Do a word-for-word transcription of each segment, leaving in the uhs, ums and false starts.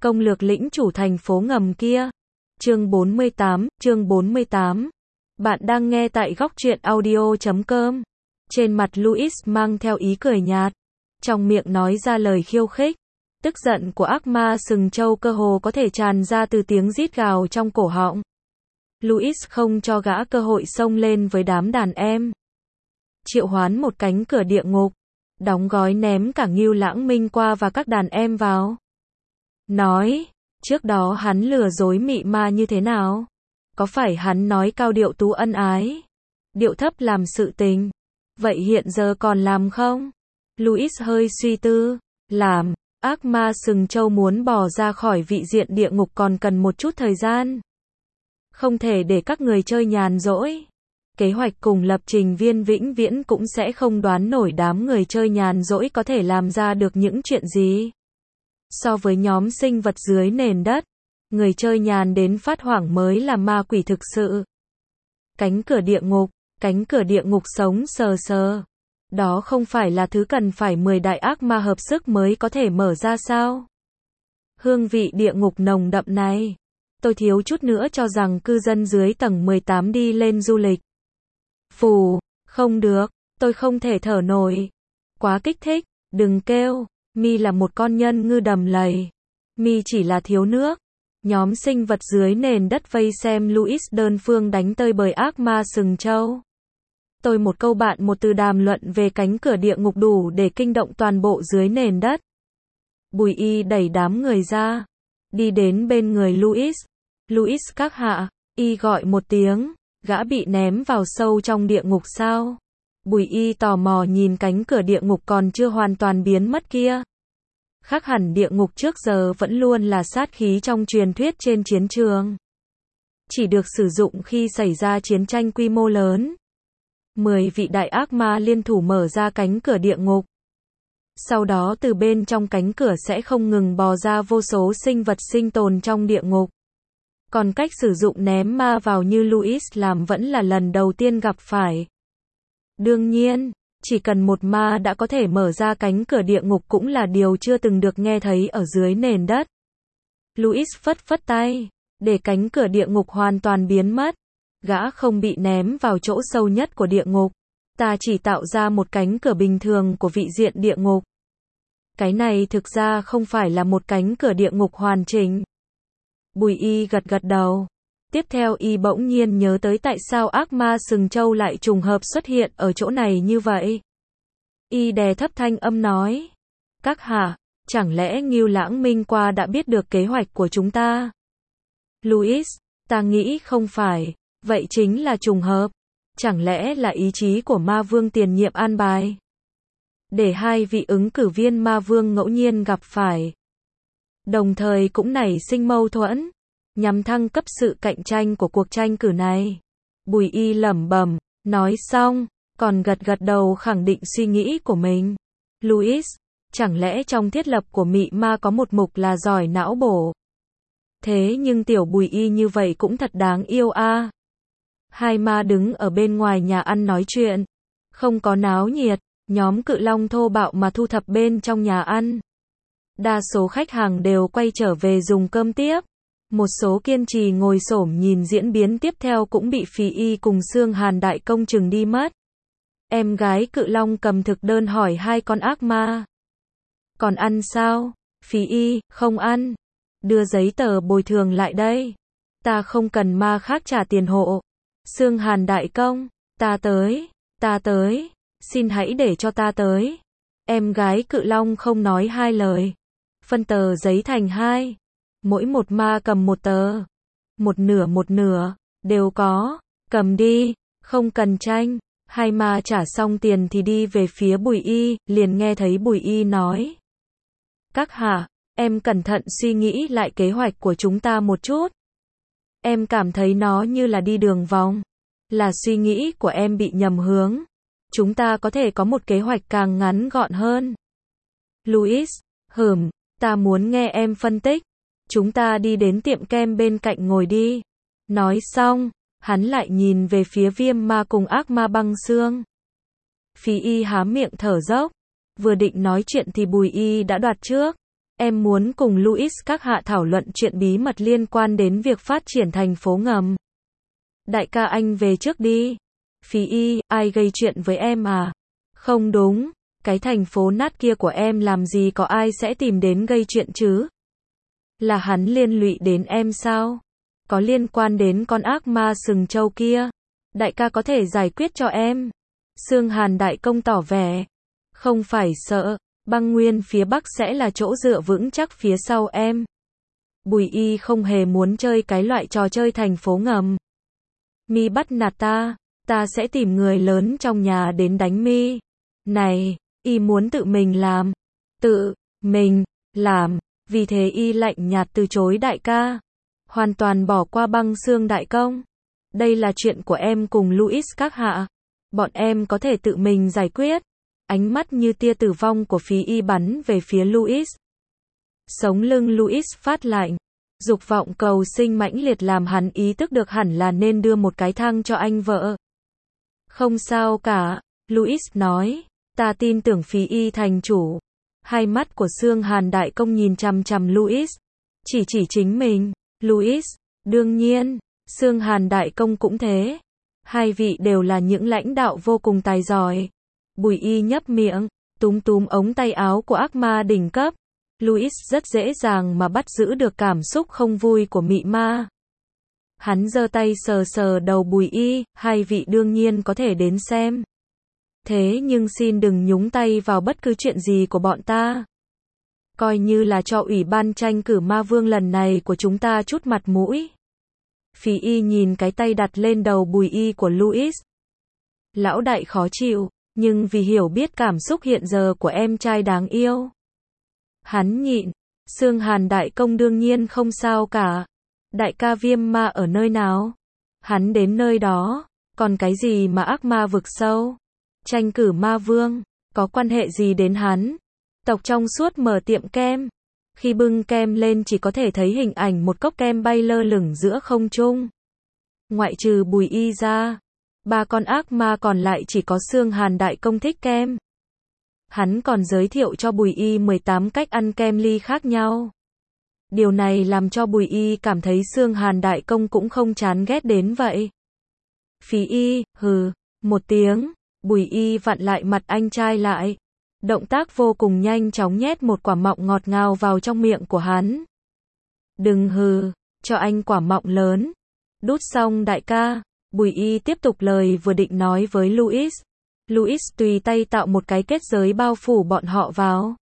Công lược lĩnh chủ thành phố ngầm kia. Chương bốn mươi tám, chương bốn mươi tám. Bạn đang nghe tại góc truyện audio chấm com. Trên mặt Louis mang theo ý cười nhạt, trong miệng nói ra lời khiêu khích. Tức giận của ác ma sừng trâu cơ hồ có thể tràn ra từ tiếng rít gào trong cổ họng. Louis không cho gã cơ hội xông lên với đám đàn em. Triệu hoán một cánh cửa địa ngục, đóng gói ném cả Ngưu Lãng Minh qua và các đàn em vào. Nói, trước đó hắn lừa dối mị ma như thế nào? Có phải hắn nói cao điệu tú ân ái, điệu thấp làm sự tình? Vậy hiện giờ còn làm không? Louis hơi suy tư. Làm. Ác ma sừng trâu muốn bò ra khỏi vị diện địa ngục còn cần một chút thời gian. Không thể để các người chơi nhàn rỗi. Kế hoạch cùng lập trình viên vĩnh viễn cũng sẽ không đoán nổi đám người chơi nhàn rỗi có thể làm ra được những chuyện gì. So với nhóm sinh vật dưới nền đất, người chơi nhàn đến phát hoảng mới là ma quỷ thực sự. Cánh cửa địa ngục, cánh cửa địa ngục sống sờ sờ. Đó không phải là thứ cần phải mười đại ác ma hợp sức mới có thể mở ra sao? Hương vị địa ngục nồng đậm này. Tôi thiếu chút nữa cho rằng cư dân dưới tầng mười tám đi lên du lịch. Phù, không được, tôi không thể thở nổi. Quá kích thích, đừng kêu, Mi là một con nhân ngư đầm lầy. Mi chỉ là thiếu nước. Nhóm sinh vật dưới nền đất vây xem Louis đơn phương đánh tơi bời ác ma sừng trâu. Tôi một câu bạn một từ đàm luận về cánh cửa địa ngục đủ để kinh động toàn bộ dưới nền đất. Bùi Y đẩy đám người ra, đi đến bên người Louis. Louis các hạ, Y gọi một tiếng, gã bị ném vào sâu trong địa ngục sao? Bùi Y tò mò nhìn cánh cửa địa ngục còn chưa hoàn toàn biến mất kia. Khác hẳn địa ngục trước giờ vẫn luôn là sát khí trong truyền thuyết trên chiến trường. Chỉ được sử dụng khi xảy ra chiến tranh quy mô lớn. Mười vị đại ác ma liên thủ mở ra cánh cửa địa ngục. Sau đó từ bên trong cánh cửa sẽ không ngừng bò ra vô số sinh vật sinh tồn trong địa ngục. Còn cách sử dụng ném ma vào như Louis làm vẫn là lần đầu tiên gặp phải. Đương nhiên, chỉ cần một ma đã có thể mở ra cánh cửa địa ngục cũng là điều chưa từng được nghe thấy ở dưới nền đất. Louis phất phất tay, để cánh cửa địa ngục hoàn toàn biến mất. Gã không bị ném vào chỗ sâu nhất của địa ngục. Ta chỉ tạo ra một cánh cửa bình thường của vị diện địa ngục. Cái này thực ra không phải là một cánh cửa địa ngục hoàn chỉnh. Bùi Y gật gật đầu. Tiếp theo Y bỗng nhiên nhớ tới tại sao ác ma sừng trâu lại trùng hợp xuất hiện ở chỗ này như vậy. Y đè thấp thanh âm nói. Các hạ, chẳng lẽ Ngưu Lãng Minh qua đã biết được kế hoạch của chúng ta? Louis, ta nghĩ không phải. Vậy chính là trùng hợp. Chẳng lẽ là ý chí của ma vương tiền nhiệm an bài? Để hai vị ứng cử viên ma vương ngẫu nhiên gặp phải. Đồng thời cũng nảy sinh mâu thuẫn. Nhằm thăng cấp sự cạnh tranh của cuộc tranh cử này. Bùi Y lẩm bẩm, nói xong, còn gật gật đầu khẳng định suy nghĩ của mình. Louis, chẳng lẽ trong thiết lập của mị ma có một mục là giỏi não bổ? Thế nhưng tiểu Bùi Y như vậy cũng thật đáng yêu a. À. Hai ma đứng ở bên ngoài nhà ăn nói chuyện. Không có náo nhiệt, nhóm cự long thô bạo mà thu thập bên trong nhà ăn. Đa số khách hàng đều quay trở về dùng cơm tiếp. Một số kiên trì ngồi xổm nhìn diễn biến tiếp theo cũng bị Phí Y cùng Xương Hàn đại công chừng đi mất. Em gái cự long cầm thực đơn hỏi hai con ác ma. Còn ăn sao? Phí Y, không ăn. Đưa giấy tờ bồi thường lại đây. Ta không cần ma khác trả tiền hộ. Xương Hàn đại công, ta tới, ta tới, xin hãy để cho ta tới. Em gái cự long không nói hai lời. Phân tờ giấy thành hai. Mỗi một ma cầm một tờ. Một nửa một nửa, đều có. Cầm đi, không cần tranh. Hai ma trả xong tiền thì đi về phía Bùi Y, liền nghe thấy Bùi Y nói. Các hạ, em cẩn thận suy nghĩ lại kế hoạch của chúng ta một chút. Em cảm thấy nó như là đi đường vòng. Là suy nghĩ của em bị nhầm hướng. Chúng ta có thể có một kế hoạch càng ngắn gọn hơn. Louis, hừm, ta muốn nghe em phân tích. Chúng ta đi đến tiệm kem bên cạnh ngồi đi. Nói xong, hắn lại nhìn về phía viêm ma cùng ác ma băng xương. Phí Y há miệng thở dốc. Vừa định nói chuyện thì Bùi Y đã đoạt trước. em muốn cùng Louis các hạ thảo luận chuyện bí mật liên quan đến việc phát triển thành phố ngầm. Đại ca anh về trước đi. Phí Y, ai gây chuyện với em à? Không đúng, cái thành phố nát kia của em làm gì có ai sẽ tìm đến gây chuyện chứ? Là hắn liên lụy đến em sao? Có liên quan đến con ác ma sừng trâu kia. Đại ca có thể giải quyết cho em. Sương Hàn Đại Công tỏ vẻ. Không phải sợ, băng nguyên phía Bắc sẽ là chỗ dựa vững chắc phía sau em. Bùi Y không hề muốn chơi cái loại trò chơi thành phố ngầm. Mi bắt nạt ta, ta sẽ tìm người lớn trong nhà đến đánh Mi. Này, Y muốn tự mình làm. Tự mình làm, vì thế Y lạnh nhạt từ chối đại ca. Hoàn toàn bỏ qua băng xương đại công. Đây là chuyện của em cùng Louis các hạ. Bọn em có thể tự mình giải quyết. Ánh mắt như tia tử vong của Phí Y bắn về phía Louis. Sống lưng Louis phát lạnh. Dục vọng cầu sinh mãnh liệt làm hắn ý thức được hẳn là nên đưa một cái thang cho anh vợ. Không sao cả, Louis nói. Ta tin tưởng Phí Y thành chủ. Hai mắt của Sương Hàn Đại Công nhìn chằm chằm Louis. Chỉ chỉ chính mình. Louis, đương nhiên, Sương Hàn Đại Công cũng thế. Hai vị đều là những lãnh đạo vô cùng tài giỏi. Bùi Y nhấp miệng, túm túm ống tay áo của ác ma đỉnh cấp. Louis rất dễ dàng mà bắt giữ được cảm xúc không vui của mị ma. Hắn giơ tay sờ sờ đầu Bùi Y, hai vị đương nhiên có thể đến xem. Thế nhưng xin đừng nhúng tay vào bất cứ chuyện gì của bọn ta. Coi như là cho ủy ban tranh cử ma vương lần này của chúng ta chút mặt mũi. Phí Y nhìn cái tay đặt lên đầu Bùi Y của Louis. Lão đại khó chịu, nhưng vì hiểu biết cảm xúc hiện giờ của em trai đáng yêu. Hắn nhịn. Sương Hàn Đại Công đương nhiên không sao cả. Đại ca Viêm Ma ở nơi nào? Hắn đến nơi đó. Còn cái gì mà ác ma vực sâu? Tranh cử ma vương, có quan hệ gì đến hắn? Tộc trong suốt mở tiệm kem. Khi bưng kem lên chỉ có thể thấy hình ảnh một cốc kem bay lơ lửng giữa không trung. Ngoại trừ Bùi Y ra, ba con ác ma còn lại chỉ có Sương Hàn Đại Công thích kem. Hắn còn giới thiệu cho Bùi Y mười tám cách ăn kem ly khác nhau. Điều này làm cho Bùi Y cảm thấy Sương Hàn Đại Công cũng không chán ghét đến vậy. Phí Y, hừ, một tiếng, Bùi Y vặn lại mặt anh trai lại. Động tác vô cùng nhanh chóng nhét một quả mọng ngọt ngào vào trong miệng của hắn. Đừng hừ, cho anh quả mọng lớn. Đút xong đại ca, Bùi Y tiếp tục lời vừa định nói với Louis. Louis tùy tay tạo một cái kết giới bao phủ bọn họ vào.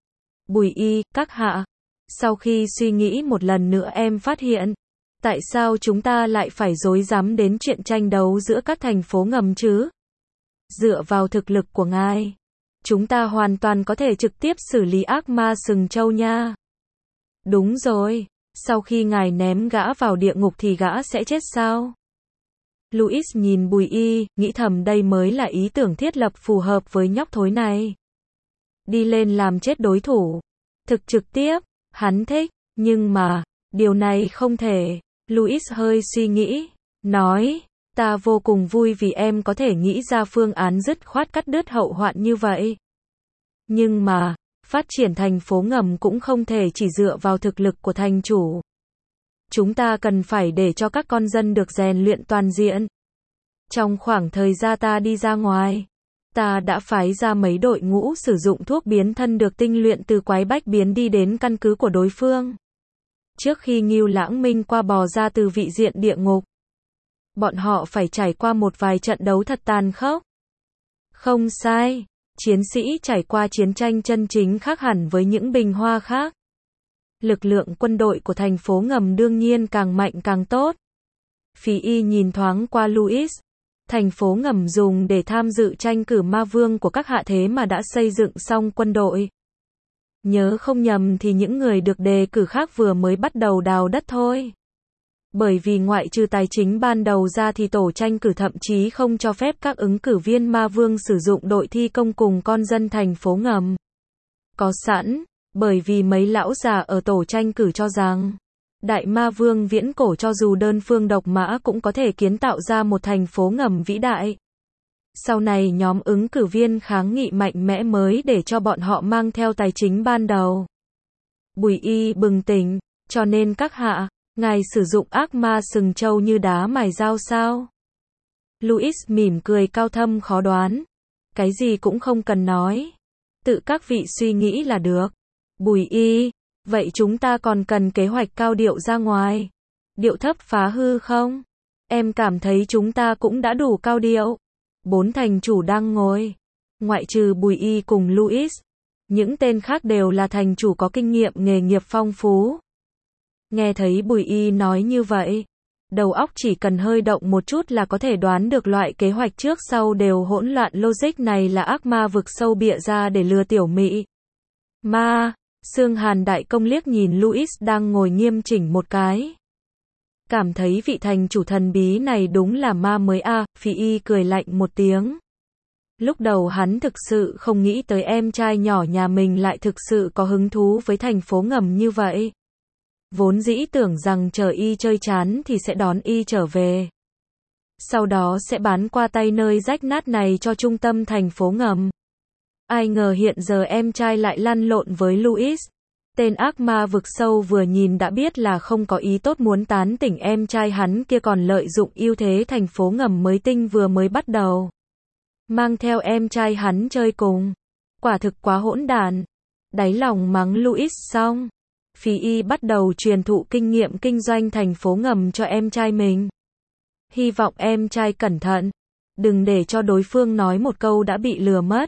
Bùi Y, các hạ. Sau khi suy nghĩ một lần nữa em phát hiện. Tại sao chúng ta lại phải rối rắm đến chuyện tranh đấu giữa các thành phố ngầm chứ? Dựa vào thực lực của ngài, chúng ta hoàn toàn có thể trực tiếp xử lý ác ma sừng trâu nha. Đúng rồi, sau khi ngài ném gã vào địa ngục thì gã sẽ chết sao? Louis nhìn Bùi Y, nghĩ thầm đây mới là ý tưởng thiết lập phù hợp với nhóc thối này. Đi lên làm chết đối thủ. Thực trực tiếp, hắn thích, nhưng mà, điều này không thể. Louis hơi suy nghĩ, nói, ta vô cùng vui vì em có thể nghĩ ra phương án dứt khoát cắt đứt hậu hoạn như vậy. Nhưng mà, phát triển thành phố ngầm cũng không thể chỉ dựa vào thực lực của thành chủ. Chúng ta cần phải để cho các con dân được rèn luyện toàn diện. Trong khoảng thời gian ta đi ra ngoài, ta đã phái ra mấy đội ngũ sử dụng thuốc biến thân được tinh luyện từ quái bách biến đi đến căn cứ của đối phương. Trước khi Ngưu Lãng Minh qua bò ra từ vị diện địa ngục, bọn họ phải trải qua một vài trận đấu thật tàn khốc. Không sai, chiến sĩ trải qua chiến tranh chân chính khác hẳn với những bình hoa khác. Lực lượng quân đội của thành phố ngầm đương nhiên càng mạnh càng tốt. Phí Y nhìn thoáng qua Louis. Thành phố ngầm dùng để tham dự tranh cử ma vương của các hạ thế mà đã xây dựng xong quân đội. Nhớ không nhầm thì những người được đề cử khác vừa mới bắt đầu đào đất thôi. Bởi vì ngoại trừ tài chính ban đầu ra thì tổ tranh cử thậm chí không cho phép các ứng cử viên ma vương sử dụng đội thi công cùng con dân thành phố ngầm có sẵn, bởi vì mấy lão già ở tổ tranh cử cho rằng Đại ma vương viễn cổ cho dù đơn phương độc mã cũng có thể kiến tạo ra một thành phố ngầm vĩ đại. Sau này nhóm ứng cử viên kháng nghị mạnh mẽ mới để cho bọn họ mang theo tài chính ban đầu. Bùi Y bừng tỉnh, cho nên các hạ, ngài sử dụng ác ma sừng trâu như đá mài dao sao? Louis mỉm cười cao thâm khó đoán. Cái gì cũng không cần nói. Tự các vị suy nghĩ là được. Bùi Y, vậy chúng ta còn cần kế hoạch cao điệu ra ngoài. Điệu thấp phá hư không? Em cảm thấy chúng ta cũng đã đủ cao điệu. Bốn thành chủ đang ngồi. Ngoại trừ Bùi Y cùng Louis. Những tên khác đều là thành chủ có kinh nghiệm nghề nghiệp phong phú. Nghe thấy Bùi Y nói như vậy, đầu óc chỉ cần hơi động một chút là có thể đoán được loại kế hoạch trước sau đều hỗn loạn logic này là ác ma vực sâu bịa ra để lừa tiểu mỹ. Ma, Sương Hàn đại công liếc nhìn Louis đang ngồi nghiêm chỉnh một cái. Cảm thấy vị thành chủ thần bí này đúng là ma mới a, à, Phi Y cười lạnh một tiếng. Lúc đầu hắn thực sự không nghĩ tới em trai nhỏ nhà mình lại thực sự có hứng thú với thành phố ngầm như vậy. Vốn dĩ tưởng rằng chờ Y chơi chán thì sẽ đón Y trở về. Sau đó sẽ bán qua tay nơi rách nát này cho trung tâm thành phố ngầm. Ai ngờ hiện giờ em trai lại lăn lộn với Louis. Tên ác ma vực sâu vừa nhìn đã biết là không có ý tốt muốn tán tỉnh em trai hắn kia còn lợi dụng ưu thế thành phố ngầm mới tinh vừa mới bắt đầu. Mang theo em trai hắn chơi cùng. Quả thực quá hỗn đản. Đáy lòng mắng Louis xong. Phi Y bắt đầu truyền thụ kinh nghiệm kinh doanh thành phố ngầm cho em trai mình. Hy vọng em trai cẩn thận. Đừng để cho đối phương nói một câu đã bị lừa mất.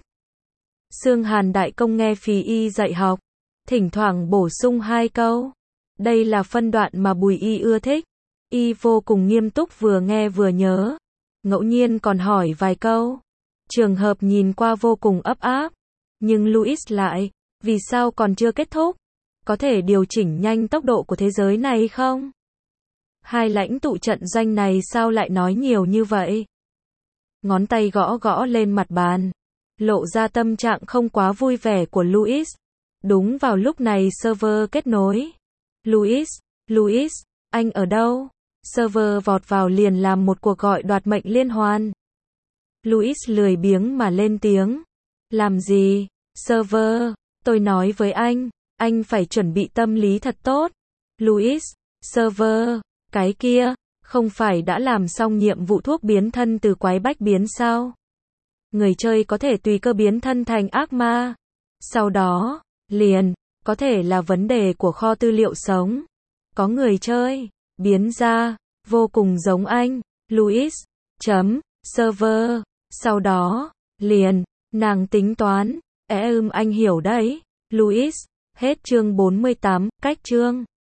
Sương Hàn đại công nghe Phi Y dạy học. Thỉnh thoảng bổ sung hai câu. Đây là phân đoạn mà Bùi Y ưa thích. Y vô cùng nghiêm túc vừa nghe vừa nhớ. Ngẫu nhiên còn hỏi vài câu. Trường hợp nhìn qua vô cùng ấp áp. Nhưng Louis lại, vì sao còn chưa kết thúc? Có thể điều chỉnh nhanh tốc độ của thế giới này không? Hai lãnh tụ trận doanh này sao lại nói nhiều như vậy? Ngón tay gõ gõ lên mặt bàn. Lộ ra tâm trạng không quá vui vẻ của Louis. Đúng vào lúc này server kết nối. Louis, Louis, anh ở đâu? Server vọt vào liền làm một cuộc gọi đoạt mệnh liên hoàn. Louis lười biếng mà lên tiếng. Làm gì? Server, tôi nói với anh, anh phải chuẩn bị tâm lý thật tốt. Louis, server, cái kia, không phải đã làm xong nhiệm vụ thuốc biến thân từ quái bách biến sao? Người chơi có thể tùy cơ biến thân thành ác ma. Sau đó, liền, có thể là vấn đề của kho tư liệu sống. Có người chơi, biến ra, vô cùng giống anh, Louis, chấm, server, sau đó, liền, nàng tính toán, ế ưm anh hiểu đấy, Louis, hết chương bốn mươi tám, cách chương.